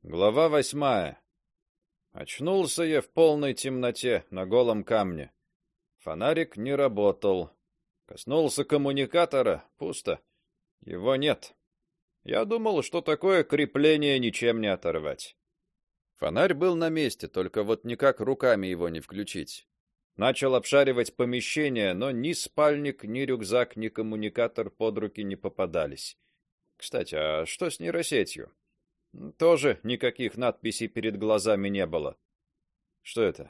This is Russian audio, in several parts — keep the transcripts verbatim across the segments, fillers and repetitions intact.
Глава восьмая. Очнулся я в полной темноте на голом камне. Фонарик не работал. Коснулся коммуникатора, пусто. Его нет. Я думал, что такое крепление ничем не оторвать. Фонарь был на месте, только вот никак руками его не включить. Начал обшаривать помещение, но ни спальник, ни рюкзак, ни коммуникатор под руки не попадались. Кстати, а что с нейросетью? Тоже никаких надписей перед глазами не было. Что это?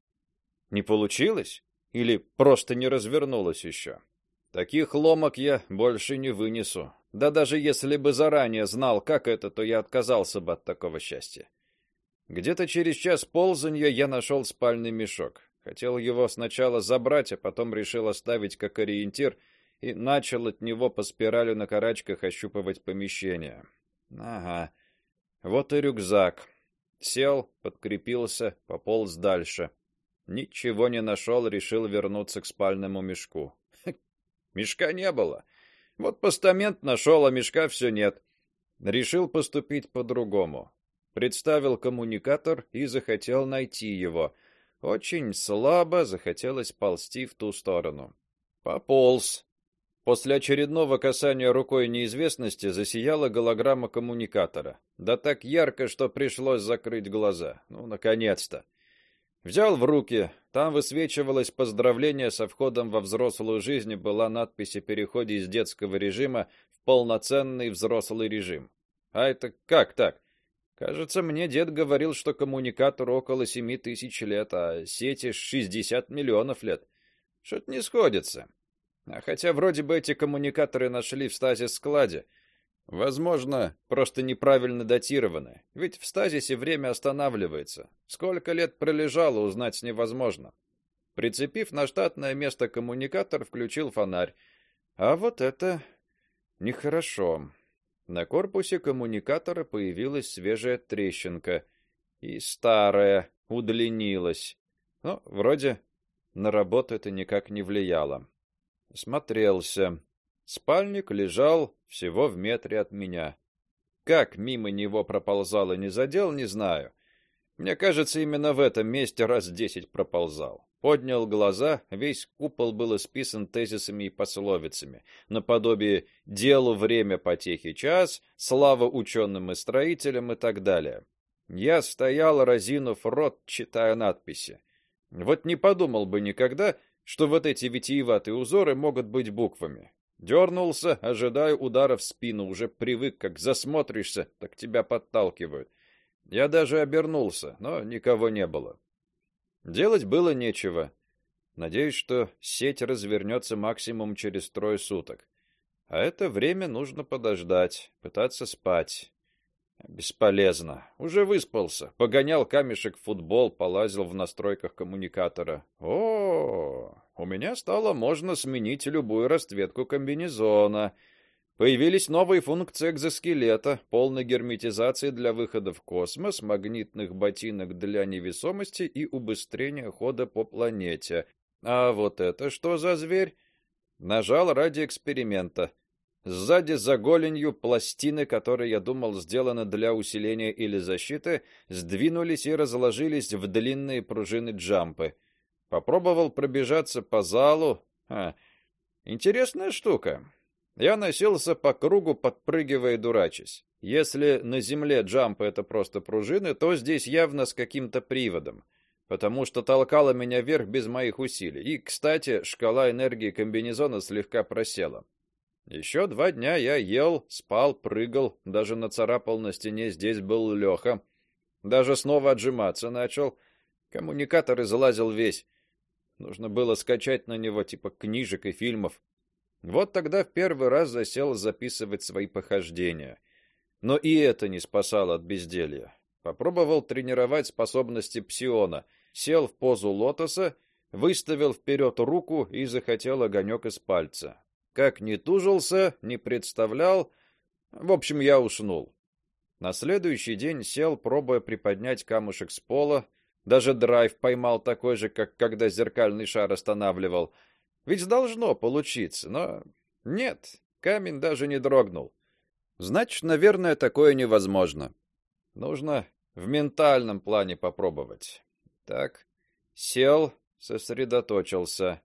Не получилось? Или просто не развернулось еще? Таких ломок я больше не вынесу. Да даже если бы заранее знал, как это, то я отказался бы от такого счастья. Где-то через час ползанья я нашел спальный мешок. Хотел его сначала забрать, а потом решил оставить как ориентир и начал от него по спирали на карачках ощупывать помещение. Ага. Вот и рюкзак. Сел, подкрепился, пополз дальше. Ничего не нашел, решил вернуться к спальному мешку. Мешка не было. Вот постамент нашел, а мешка все нет. Решил поступить по-другому. Представил коммуникатор и захотел найти его. Очень слабо захотелось ползти в ту сторону. Пополз. После очередного касания рукой неизвестности засияла голограмма коммуникатора. Да так ярко, что пришлось закрыть глаза. Ну, наконец-то. Взял в руки. Там высвечивалось поздравление со входом во взрослую жизнь, и была надпись о переходе из детского режима в полноценный взрослый режим. А это как так? Кажется, мне дед говорил, что коммуникатору около семи тысяч лет, а сети шестьдесят миллионов лет. Что-то не сходится. А хотя вроде бы эти коммуникаторы нашли в стазис-складе. Возможно, просто неправильно датированы. Ведь в стазисе время останавливается. Сколько лет пролежало, узнать невозможно. Прицепив на штатное место коммуникатор, включил фонарь. А вот это нехорошо. На корпусе коммуникатора появилась свежая трещинка. И старая удлинилась. Ну, вроде на работу это никак не влияло. Смотрелся. Спальник лежал всего в метре от меня. Как мимо него проползал и не задел, не знаю. Мне кажется, именно в этом месте раз десять проползал. Поднял глаза, весь купол был исписан тезисами и пословицами, наподобие «делу время потехи час», «слава ученым и строителям» и так далее. Я стоял, разинув рот, читая надписи. Вот не подумал бы никогда, что вот эти витиеватые узоры могут быть буквами. Дернулся, ожидая удара в спину, уже привык, как засмотришься, так тебя подталкивают. Я даже обернулся, но никого не было. Делать было нечего. Надеюсь, что сеть развернется максимум через трое суток. А это время нужно подождать, пытаться спать. Бесполезно. Уже выспался. Погонял камешек в футбол, полазил в настройках коммуникатора. О, у меня стало можно сменить любую расцветку комбинезона. Появились новые функции экзоскелета, полной герметизации для выхода в космос, магнитных ботинок для невесомости и убыстрения хода по планете. А вот это что за зверь? Нажал ради эксперимента. Сзади за голенью пластины, которые, я думал, сделаны для усиления или защиты, сдвинулись и разложились в длинные пружины-джампы. Попробовал пробежаться по залу. А, интересная штука. Я носился по кругу, подпрыгивая и дурачась. Если на земле джампы — это просто пружины, то здесь явно с каким-то приводом, потому что толкало меня вверх без моих усилий. И, кстати, шкала энергии комбинезона слегка просела. Еще два дня я ел, спал, прыгал, даже нацарапал на стене, здесь был Леха. Даже снова отжиматься начал. Коммуникатор излазил весь. Нужно было скачать на него типа книжек и фильмов. Вот тогда в первый раз засел записывать свои похождения. Но и это не спасало от безделья. Попробовал тренировать способности псиона. Сел в позу лотоса, выставил вперед руку и захотел огонек из пальца. Как ни тужился, не представлял. В общем, я уснул. На следующий день сел, пробуя приподнять камушек с пола. Даже драйв поймал такой же, как когда зеркальный шар останавливал. Ведь должно получиться, но нет, камень даже не дрогнул. Значит, наверное, такое невозможно. Нужно в ментальном плане попробовать. Так, сел, сосредоточился.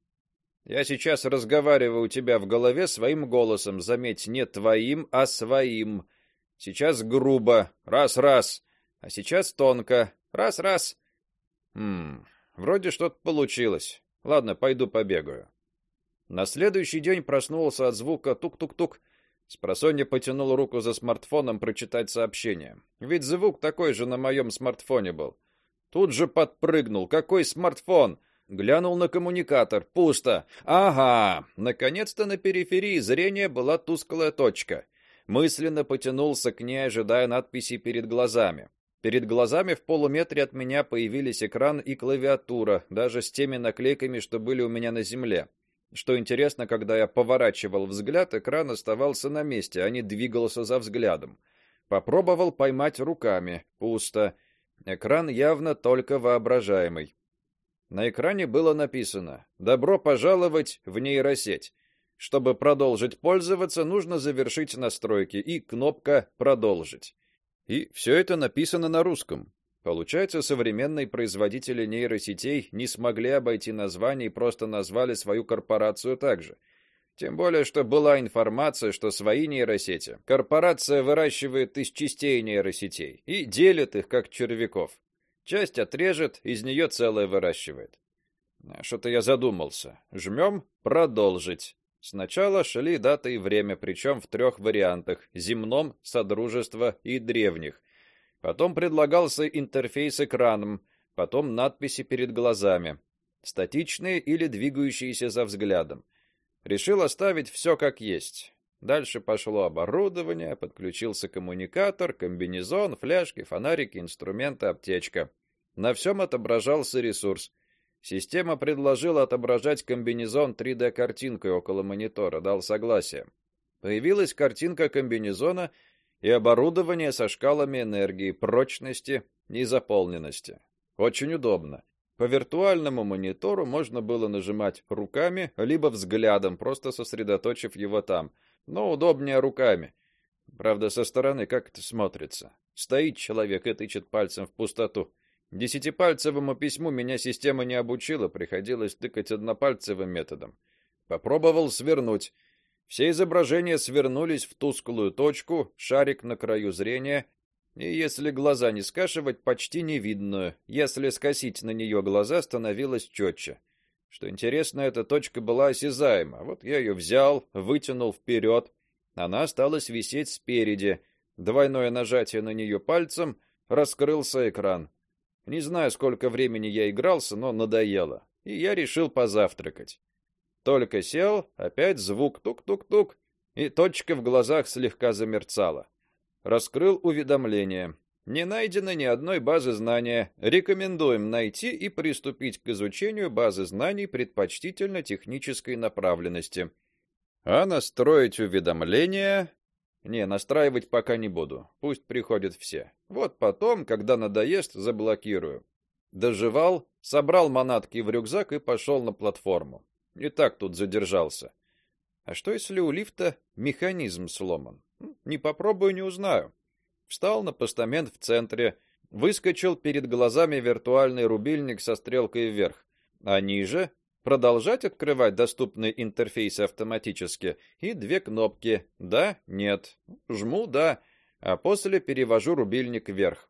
Я сейчас разговариваю у тебя в голове своим голосом, заметь, не твоим, а своим. Сейчас грубо, раз-раз, а сейчас тонко, раз-раз. Хм, вроде что-то получилось. Ладно, пойду побегаю. На следующий день проснулся от звука тук-тук-тук. Спросонья потянул руку за смартфоном прочитать сообщение. Ведь звук такой же на моем смартфоне был. Тут же подпрыгнул. Какой смартфон? Глянул на коммуникатор. Пусто. Ага, наконец-то на периферии зрения была тусклая точка. Мысленно потянулся к ней, ожидая надписи перед глазами. Перед глазами в полуметре от меня появились экран и клавиатура, даже с теми наклейками, что были у меня на земле. Что интересно, когда я поворачивал взгляд, экран оставался на месте, а не двигался за взглядом. Попробовал поймать руками. Пусто. Экран явно только воображаемый. На экране было написано: «Добро пожаловать в нейросеть. Чтобы продолжить пользоваться, нужно завершить настройки» и кнопка «Продолжить». И все это написано на русском. Получается, современные производители нейросетей не смогли обойти название и просто назвали свою корпорацию так же. Тем более, что была информация, что свои нейросети корпорация выращивает из частей нейросетей и делит их как червяков. Часть отрежет, из нее целое выращивает. Что-то я задумался. Жмем «Продолжить». Сначала шли дата и время, причем в трех вариантах: земном, содружества и древних. Потом предлагался интерфейс экраном, потом надписи перед глазами, статичные или двигающиеся за взглядом. Решил оставить все как есть. Дальше пошло оборудование, подключился коммуникатор, комбинезон, фляжки, фонарики, инструменты, аптечка. На всем отображался ресурс. Система предложила отображать комбинезон три дэ-картинкой около монитора, дал согласие. Появилась картинка комбинезона и оборудование со шкалами энергии, прочности и заполненности. Очень удобно. По виртуальному монитору можно было нажимать руками, либо взглядом, просто сосредоточив его там. Но удобнее руками. Правда, со стороны как это смотрится? Стоит человек и тычет пальцем в пустоту. Десятипальцевому письму меня система не обучила, приходилось тыкать однопальцевым методом. Попробовал свернуть. Все изображения свернулись в тусклую точку, шарик на краю зрения, и если глаза не скашивать, почти невидную. Если скосить на нее глаза, становилось четче. Что интересно, эта точка была осязаема. Вот я ее взял, вытянул вперед. Она осталась висеть спереди. Двойное нажатие на нее пальцем, раскрылся экран. Не знаю, сколько времени я игрался, но надоело, и я решил позавтракать. Только сел, опять звук тук-тук-тук, и точка в глазах слегка замерцала. Раскрыл уведомление. Не найдено ни одной базы знания. Рекомендуем найти и приступить к изучению базы знаний предпочтительно технической направленности. А настроить уведомления... Не, настраивать пока не буду. Пусть приходят все. Вот потом, когда надоест, заблокирую. Дожевал, собрал манатки в рюкзак и пошел на платформу. И так тут задержался. А что если у лифта механизм сломан? Не попробую, не узнаю. Встал на постамент в центре, выскочил перед глазами виртуальный рубильник со стрелкой вверх. А ниже продолжать открывать доступные интерфейсы автоматически и две кнопки: да, нет. Жму да, а после перевожу рубильник вверх.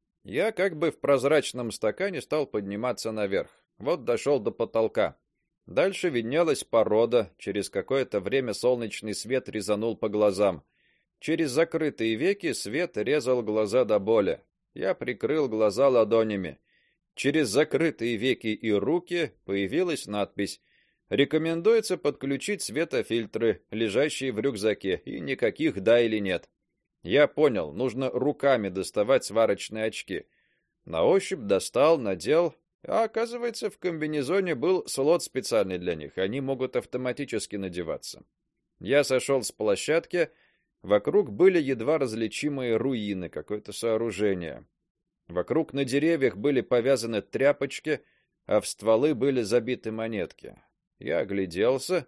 Я как бы в прозрачном стакане стал подниматься наверх. Вот дошел до потолка. Дальше виднелась порода, через какое-то время солнечный свет резанул по глазам. Через закрытые веки свет резал глаза до боли. Я прикрыл глаза ладонями. Через закрытые веки и руки появилась надпись: «Рекомендуется подключить светофильтры, лежащие в рюкзаке, и никаких да или нет». Я понял, нужно руками доставать сварочные очки. На ощупь достал, надел, а оказывается, в комбинезоне был слот специальный для них, они могут автоматически надеваться. Я сошел с площадки, вокруг были едва различимые руины, какое-то сооружение. Вокруг на деревьях были повязаны тряпочки, а в стволы были забиты монетки. Я огляделся.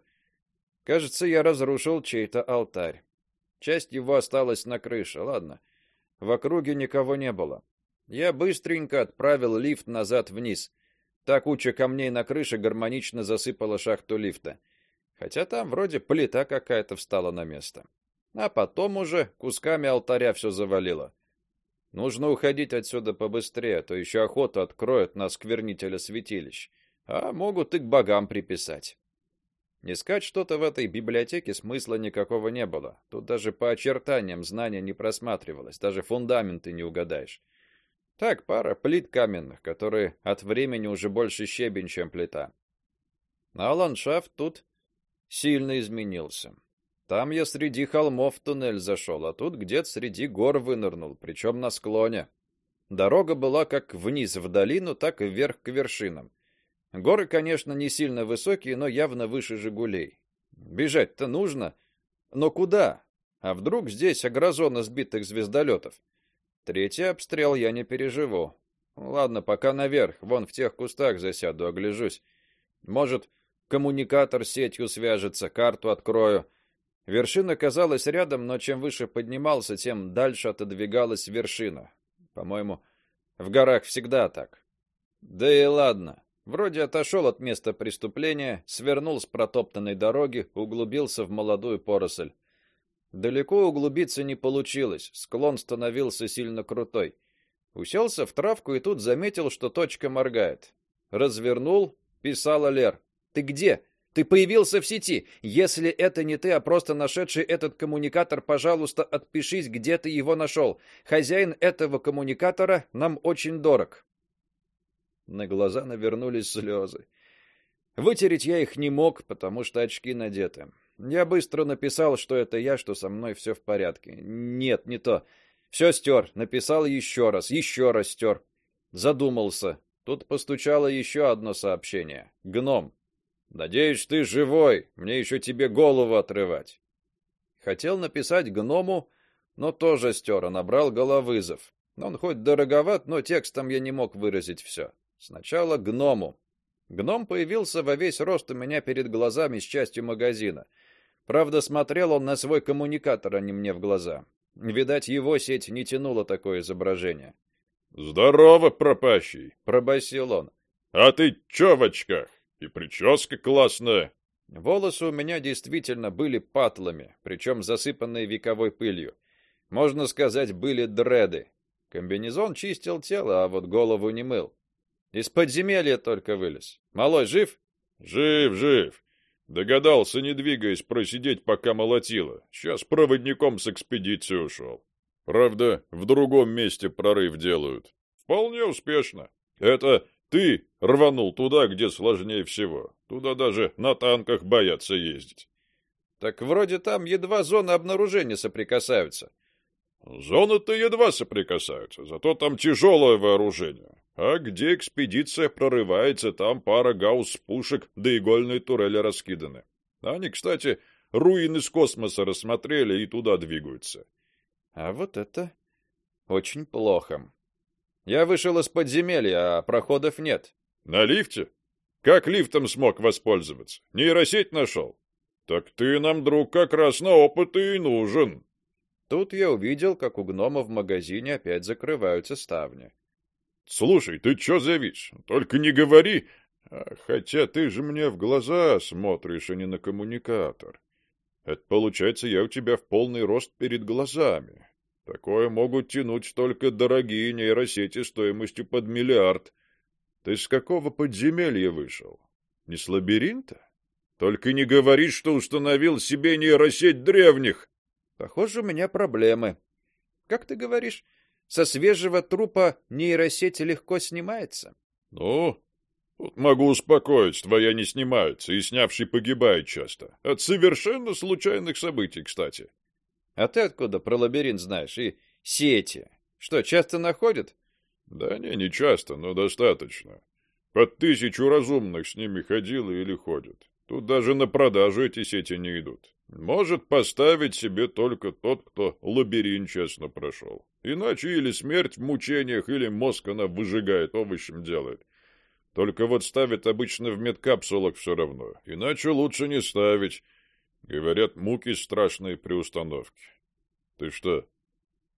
Кажется, я разрушил чей-то алтарь. Часть его осталась на крыше. Ладно. в округе никого не было. Я быстренько отправил лифт назад вниз. Та куча камней на крыше гармонично засыпала шахту лифта. Хотя там вроде плита какая-то встала на место. А потом уже кусками алтаря все завалило. Нужно уходить отсюда побыстрее, а то еще охоту откроют на сквернителя святилищ. А могут и к богам приписать. Искать что-то в этой библиотеке смысла никакого не было. Тут даже по очертаниям знания не просматривалось, даже фундаменты не угадаешь. Так, пара плит каменных, которые от времени уже больше щебень, чем плита. А ландшафт тут сильно изменился. Там я среди холмов в туннель зашел, а тут где-то среди гор вынырнул, причем на склоне. Дорога была как вниз в долину, так и вверх к вершинам. Горы, конечно, не сильно высокие, но явно выше «Жигулей». Бежать-то нужно, но куда? А вдруг здесь агрозона сбитых звездолетов? Третий обстрел я не переживу. Ладно, пока наверх, вон в тех кустах засяду, огляжусь. Может, коммуникатор с сетью свяжется, карту открою. Вершина казалась рядом, но чем выше поднимался, тем дальше отодвигалась вершина. По-моему, в горах всегда так. Да и ладно. Вроде отошел от места преступления, свернул с протоптанной дороги, углубился в молодую поросль. Далеко углубиться не получилось, склон становился сильно крутой. Уселся в травку и тут заметил, что точка моргает. Развернул, писала Лер. «Ты где? Ты появился в сети. Если это не ты, а просто нашедший этот коммуникатор, пожалуйста, отпишись, где ты его нашел. Хозяин этого коммуникатора нам очень дорог». На глаза навернулись слезы. Вытереть я их не мог, потому что очки надеты. Я быстро написал, что это я, что со мной все в порядке. Нет, не то. Все стер. Написал еще раз, еще раз стер. Задумался. Тут постучало еще одно сообщение. Гном. «Надеюсь, ты живой. Мне еще тебе голову отрывать». Хотел написать гному, но тоже стер, а набрал головызов. Он хоть дороговат, но текстом я не мог выразить все. Сначала гному. Гном появился во весь рост у меня перед глазами с частью магазина. Правда, смотрел он на свой коммуникатор, а не мне в глаза. Видать, его сеть не тянула такое изображение. «Здорово, пропащий!» — пробасил он. «А ты чё в очках? И прическа классная!» Волосы у меня действительно были патлами, причем засыпанные вековой пылью. Можно сказать, были дреды. Комбинезон чистил тело, а вот голову не мыл. Из подземелья только вылез. Малой жив? Жив, жив. Догадался, не двигаясь, просидеть, пока молотило. Сейчас проводником с экспедиции ушел. Правда, в другом месте прорыв делают. Вполне успешно. Это ты рванул туда, где сложнее всего. Туда даже на танках боятся ездить. Так вроде там едва зоны обнаружения соприкасаются. Зоны-то едва соприкасаются, зато там тяжелое вооружение. А где экспедиция прорывается, там пара гаусс-пушек да игольные турели раскиданы. Они, кстати, руины с космоса рассмотрели и туда двигаются. А вот это очень плохо. Я вышел из подземелья, а проходов нет. На лифте? Как лифтом смог воспользоваться? Нейросеть нашел? Так ты нам, друг, как раз на опыт и нужен. Тут я увидел, как у гнома в магазине опять закрываются ставни. Слушай, ты чё завис? Только не говори. Хотя ты же мне в глаза смотришь, а не на коммуникатор. Это получается, я у тебя в полный рост перед глазами. Такое могут тянуть только дорогие нейросети стоимостью под миллиард. Ты с какого подземелья вышел? Не с лабиринта? Только не говори, что установил себе нейросеть древних. Похоже, у меня проблемы. Как ты говоришь, со свежего трупа нейросеть легко снимается? Ну, тут могу успокоить, твоя не снимается, и снявший погибает часто. От совершенно случайных событий, кстати. А ты откуда про лабиринт знаешь? И сети? Что, часто находят? Да не, не часто, но достаточно. Под тысячу разумных с ними ходило или ходят. Тут даже на продажу эти сети не идут. Может поставить себе только тот, кто лабиринт честно прошел. Иначе или смерть в мучениях, или мозг она выжигает, овощем делает. Только вот ставит обычно в медкапсулах все равно. Иначе лучше не ставить. Говорят, муки страшные при установке. Ты что,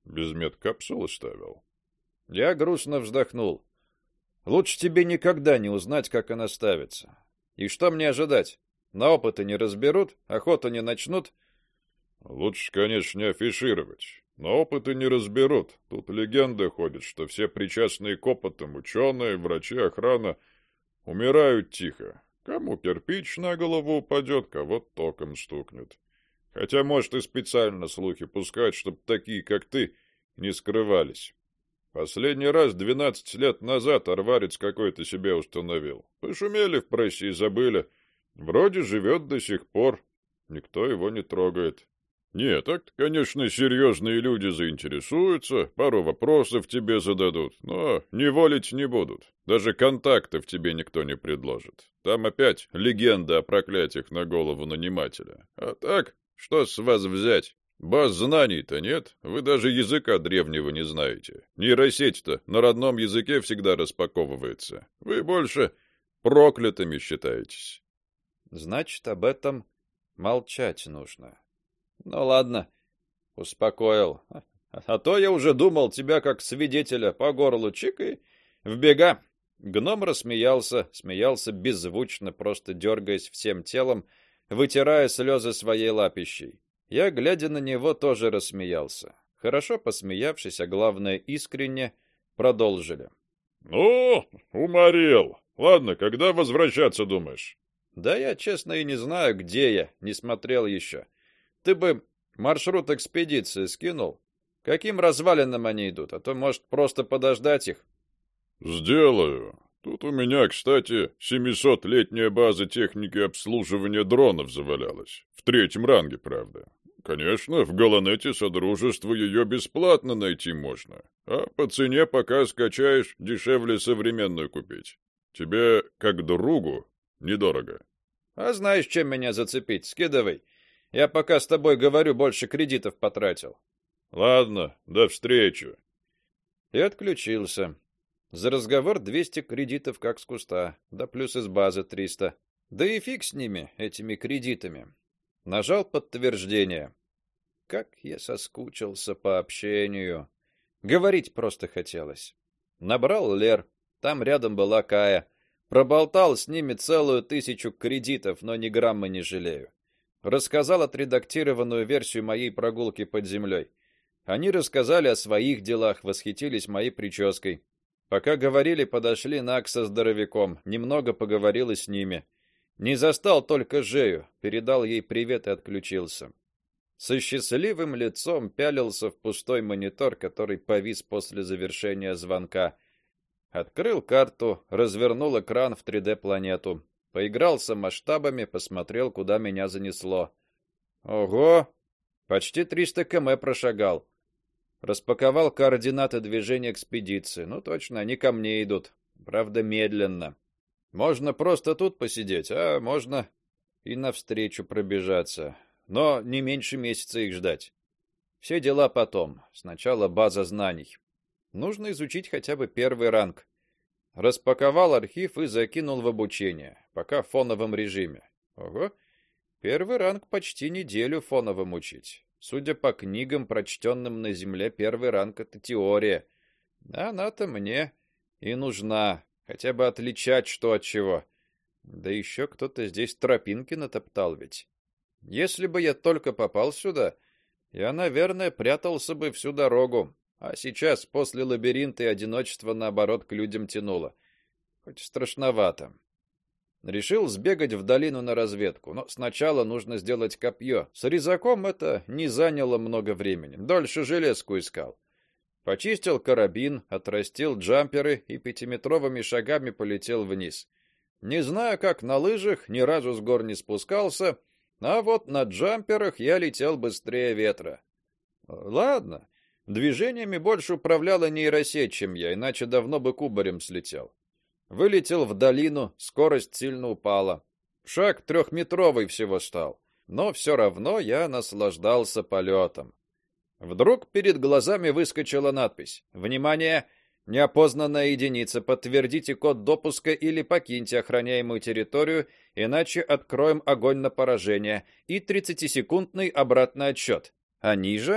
Без медкапсулы ставил? Я грустно вздохнул. Лучше тебе никогда не узнать, как она ставится. И что мне ожидать? На опыты не разберут, охоту не начнут? Лучше, конечно, не афишировать. На опыты не разберут. Тут легенда ходит, что все причастные к опытам ученые, врачи, охрана умирают тихо. Кому кирпич на голову упадет, кого током стукнет. Хотя, может, и специально слухи пускать, чтобы такие, как ты, не скрывались. Последний раз двенадцать лет назад арварец какой-то себе установил. Пошумели в прессе и забыли. Вроде живет до сих пор. Никто его не трогает. Нет, так, конечно, серьезные люди заинтересуются, пару вопросов тебе зададут, но не волить не будут. Даже контактов тебе никто не предложит. Там опять легенда о проклятиях на голову нанимателя. А так, что с вас взять? Баз знаний-то нет, вы даже языка древнего не знаете. Нейросеть-то на родном языке всегда распаковывается. Вы больше проклятыми считаетесь. Значит, об этом молчать нужно. Ну ладно, успокоил. А то я уже думал тебя как свидетеля по горлу чик и в бега. Гном рассмеялся, смеялся беззвучно, просто дергаясь всем телом, вытирая слезы своей лапищей. Я, глядя на него, тоже рассмеялся. Хорошо посмеявшись, а главное искренне, продолжили. Ну, уморил. Ладно, когда возвращаться думаешь? Да я, честно, и не знаю, где я, не смотрел еще. Ты бы маршрут экспедиции скинул? Каким развалинам они идут? А то, может, просто подождать их? Сделаю. Тут у меня, кстати, семисотлетняя база техники обслуживания дронов завалялась. В третьем ранге, правда. Конечно, в Галанете Содружества ее бесплатно найти можно. А по цене, пока скачаешь, дешевле современную купить. Тебе, как другу, недорого. А знаешь, чем меня зацепить? Скидывай. Я пока с тобой говорю, больше кредитов потратил. Ладно, до встречи. И отключился. За разговор двести кредитов как с куста, да плюс из базы триста. Да и фиг с ними, этими кредитами. Нажал подтверждение. Как я соскучился по общению. Говорить просто хотелось. Набрал Лер, там рядом была Кая. Проболтал с ними целую тысячу кредитов, но ни грамма не жалею. Рассказал отредактированную версию моей прогулки под землей. Они рассказали о своих делах, восхитились моей прической. Пока говорили, подошли Накса с здоровяком, немного поговорил и с ними. Не застал только Жею, передал ей привет и отключился. Со счастливым лицом пялился в пустой монитор, который повис после завершения звонка. Открыл карту, развернул экран в три дэ-планету. Поигрался масштабами, посмотрел, куда меня занесло. Ого! Почти триста километров прошагал. Распаковал координаты движения экспедиции. Ну точно, они ко мне идут. Правда, медленно. Можно просто тут посидеть, а можно и навстречу пробежаться. Но не меньше месяца их ждать. Все дела потом. Сначала база знаний. Нужно изучить хотя бы первый ранг. Распаковал архив и закинул в обучение, пока в фоновом режиме. Ого. Первый ранг почти неделю фоновым учить. Судя по книгам, прочтенным на земле, первый ранг это теория. А она-то мне и нужна, хотя бы отличать что от чего. Да еще кто-то здесь тропинки натоптал ведь. Если бы я только попал сюда, я, наверное, прятался бы всю дорогу. А сейчас, после лабиринта и одиночества, наоборот, к людям тянуло. Хоть страшновато. Решил сбегать в долину на разведку, но сначала нужно сделать копье. С резаком это не заняло много времени. Дольше железку искал. Почистил карабин, отрастил джамперы и пятиметровыми шагами полетел вниз. Не знаю, как на лыжах, ни разу с гор не спускался, а вот на джамперах я летел быстрее ветра. Ладно. Движениями больше управляла нейросеть, чем я, иначе давно бы кубарем слетел. Вылетел в долину, скорость сильно упала. Шаг трехметровый всего стал, но все равно я наслаждался полетом. Вдруг перед глазами выскочила надпись: «Внимание! Неопознанная единица, подтвердите код допуска или покиньте охраняемую территорию, иначе откроем огонь на поражение» и тридцатисекундный обратный отсчет. А ниже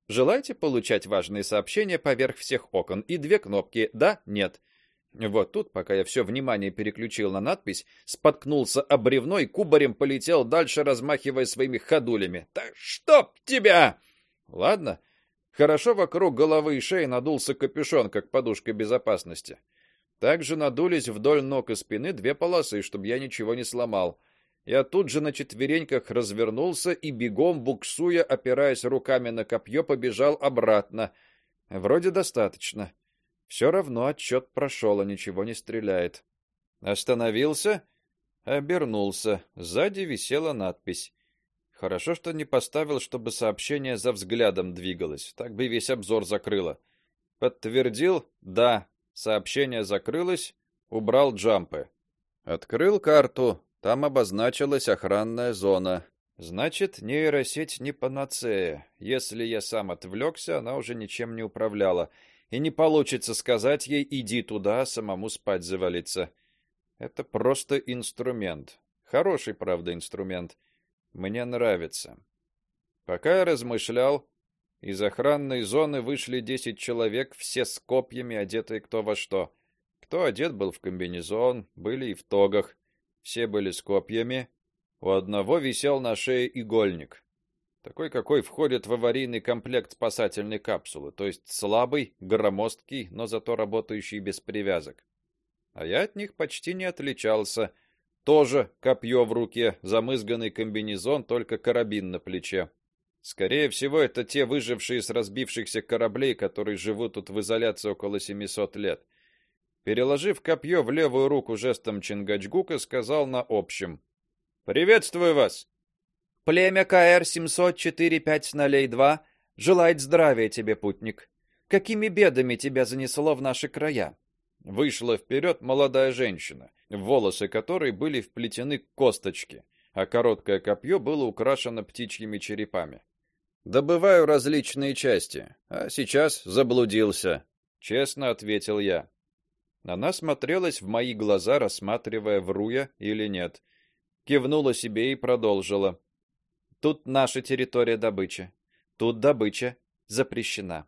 Желаете получать важные сообщения поверх всех окон и две кнопки «да», «нет». Вот тут, пока я все внимание переключил на надпись, споткнулся об бревно и кубарем полетел дальше, размахивая своими ходулями. «Да чтоб тебя!» Ладно, хорошо вокруг головы и шеи надулся капюшон, как подушка безопасности. Также надулись вдоль ног и спины две полосы, чтобы я ничего не сломал. Я тут же на четвереньках развернулся и бегом, буксуя, опираясь руками на копье, побежал обратно. Вроде достаточно. Все равно отчет прошел, а ничего не стреляет. Остановился, обернулся. Сзади висела надпись. Хорошо, что не поставил, чтобы сообщение за взглядом двигалось. Так бы весь обзор закрыло. Подтвердил: да, сообщение закрылось, убрал джампы. Открыл карту. Там обозначилась охранная зона. Значит, нейросеть не панацея. Если я сам отвлекся, она уже ничем не управляла. И не получится сказать ей: иди туда, самому спать завалиться. Это просто инструмент. Хороший, правда, инструмент. Мне нравится. Пока я размышлял, из охранной зоны вышли десять человек, все с копьями, одетые кто во что. Кто одет был в комбинезон, были и в тогах. Все были с копьями. У одного висел на шее игольник. Такой, какой входит в аварийный комплект спасательной капсулы, то есть слабый, громоздкий, но зато работающий без привязок. А я от них почти не отличался. Тоже копье в руке, замызганный комбинезон, только карабин на плече. Скорее всего, это те выжившие с разбившихся кораблей, которые живут тут в изоляции около семисот лет. Переложив копье в левую руку жестом Чингачгука, сказал на общем: «Приветствую вас! Племя КР семьсот четыре пять ноль два желает здравия тебе, путник. Какими бедами тебя занесло в наши края?» Вышла вперед молодая женщина, в волосы которой были вплетены косточки, а короткое копье было украшено птичьими черепами. «Добываю различные части, а сейчас заблудился», — честно ответил я. Она смотрелась в мои глаза, рассматривая, вру я или нет. Кивнула себе и продолжила: «Тут наша территория добычи. Тут добыча запрещена».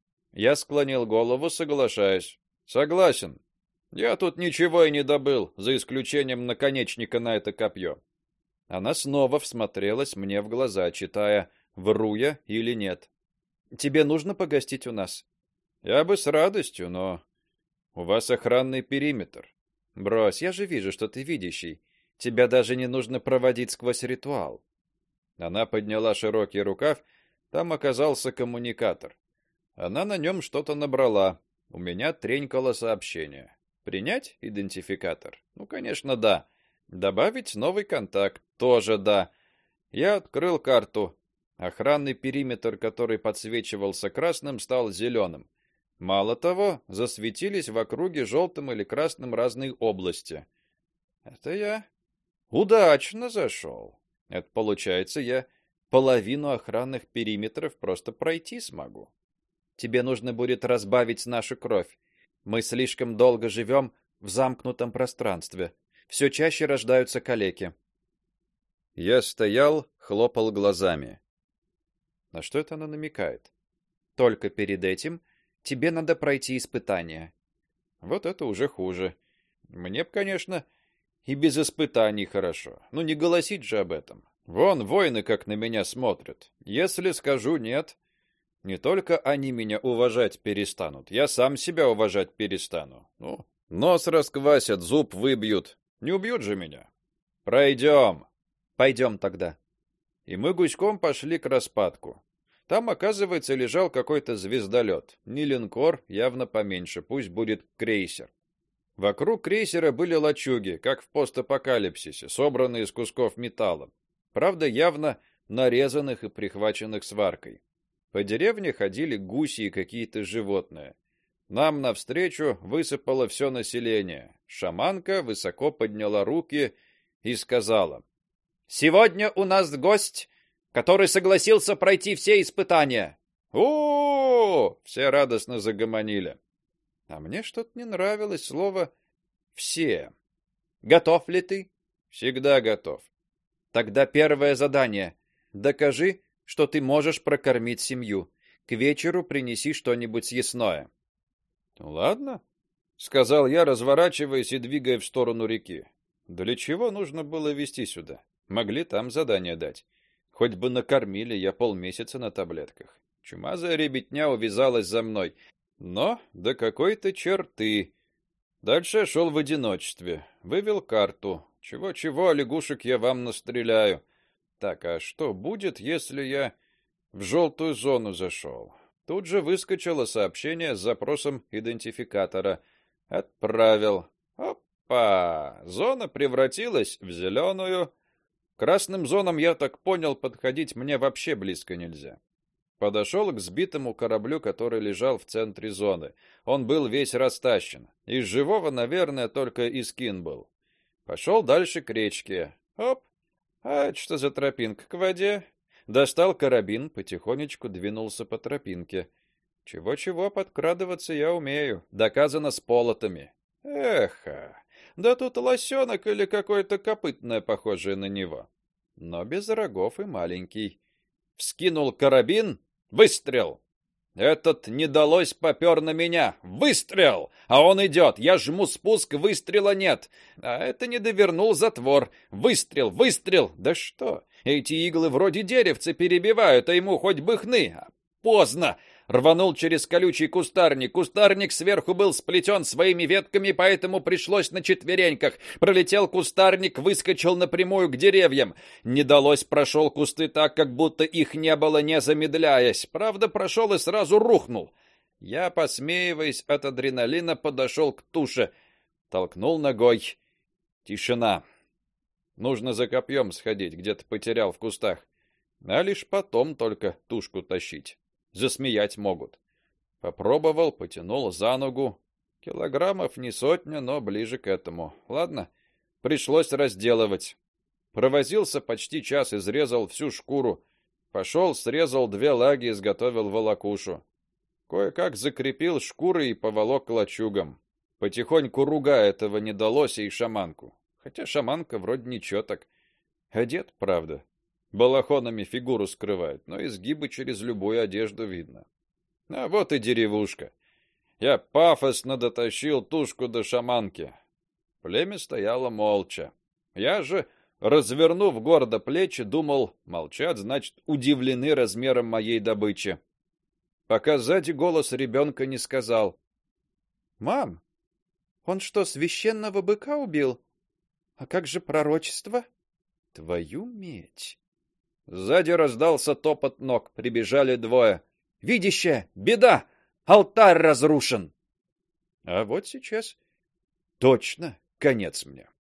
Я склонил голову, соглашаясь. «Согласен. Я тут ничего и не добыл, за исключением наконечника на это копье». Она снова всмотрелась мне в глаза, читая, вру я или нет. «Тебе нужно погостить у нас?» «Я бы с радостью, но у вас охранный периметр». «Брось, я же вижу, что ты видящий. Тебя даже не нужно проводить сквозь ритуал». Она подняла широкий рукав, там оказался коммуникатор. Она на нем что-то набрала. У меня тренькало сообщение. Принять идентификатор? Ну, конечно, да. Добавить новый контакт? Тоже да. Я открыл карту. Охранный периметр, который подсвечивался красным, стал зеленым. Мало того, засветились в округе желтым или красным разные области. Это я удачно зашел. Это получается, я половину охранных периметров просто пройти смогу. Тебе нужно будет разбавить нашу кровь. Мы слишком долго живем в замкнутом пространстве. Все чаще рождаются калеки. Я стоял, хлопал глазами. На что это она намекает? Только перед этим тебе надо пройти испытание. Вот это уже хуже. Мне б, конечно, и без испытаний хорошо. Ну не голосить же об этом. Вон воины как на меня смотрят. Если скажу нет, не только они меня уважать перестанут, я сам себя уважать перестану. Ну, нос расквасят, зуб выбьют. Не убьют же меня. Пройдем. Пойдем тогда. И мы гуськом пошли к распадку. Там, оказывается, лежал какой-то звездолет. Не линкор, явно поменьше, пусть будет крейсер. Вокруг крейсера были лачуги, как в постапокалипсисе, собранные из кусков металла. Правда, явно нарезанных и прихваченных сваркой. По деревне ходили гуси и какие-то животные. Нам навстречу высыпало все население. Шаманка высоко подняла руки и сказала: «Сегодня у нас гость, который согласился пройти все испытания». «О-о-о!» — все радостно загомонили. А мне что-то не нравилось слово «все». «Готов ли ты?» «Всегда готов». «Тогда первое задание. Докажи, что ты можешь прокормить семью. К вечеру принеси что-нибудь съестное. Ладно, сказал я, разворачиваясь и двигая в сторону реки. Для чего нужно было везти сюда? Могли там задание дать. Хоть бы накормили, я полмесяца на таблетках. Чумазая ребятня увязалась за мной, но до какой-то черты. Дальше я шел в одиночестве, вывел карту. Чего-чего, лягушек я вам настреляю. Так, а что будет, если я в желтую зону зашел? Тут же выскочило сообщение с запросом идентификатора. Отправил. Опа! Зона превратилась в зеленую. К красным зонам, я так понял, подходить мне вообще близко нельзя. Подошел к сбитому кораблю, который лежал в центре зоны. Он был весь растащен. Из живого, наверное, только Искин был. Пошел дальше к речке. Оп! А это что за тропинка к воде? Достал карабин, потихонечку двинулся по тропинке. Чего-чего, подкрадываться я умею. Доказано с полотами. Эха! Да тут лосенок или какое-то копытное, похожее на него. Но без рогов и маленький. Вскинул карабин, выстрел. Этот недалось попер на меня. Выстрел! А он идет. Я жму спуск, выстрела нет. А это не довернул затвор. Выстрел, выстрел. Да что? Эти иглы вроде деревца перебивают, а ему хоть бы хны. Поздно. Рванул через колючий кустарник. Кустарник сверху был сплетен своими ветками, поэтому пришлось на четвереньках. Пролетел кустарник, выскочил напрямую к деревьям. Не далось, прошел кусты так, как будто их не было, не замедляясь. Правда, прошел и сразу рухнул. Я, посмеиваясь от адреналина, подошел к туше. Толкнул ногой. Тишина. Нужно за копьем сходить, где-то потерял в кустах. А лишь потом только тушку тащить. Засмеять могут. Попробовал, потянул за ногу. Килограммов не сотня, но ближе к этому. Ладно, пришлось разделывать. Провозился почти час, изрезал всю шкуру. Пошел, срезал две лаги, изготовил волокушу. Кое-как закрепил шкуры и поволок к лачугам. Потихоньку ругая этого недалося и шаманку. Хотя шаманка вроде ничего так. Одет, правда. Балахонами фигуру скрывает, но изгибы через любую одежду видно. А вот и деревушка. Я пафосно дотащил тушку до шаманки. Племя стояло молча. Я же, развернув гордо плечи, думал, молчат, значит, удивлены размером моей добычи. Пока сзади голос ребенка не сказал: "Мам, он что, священного быка убил? А как же пророчество?" Твою медь! Сзади раздался топот ног, прибежали двое. "Видище! Беда! Алтарь разрушен!" А вот сейчас точно конец мне.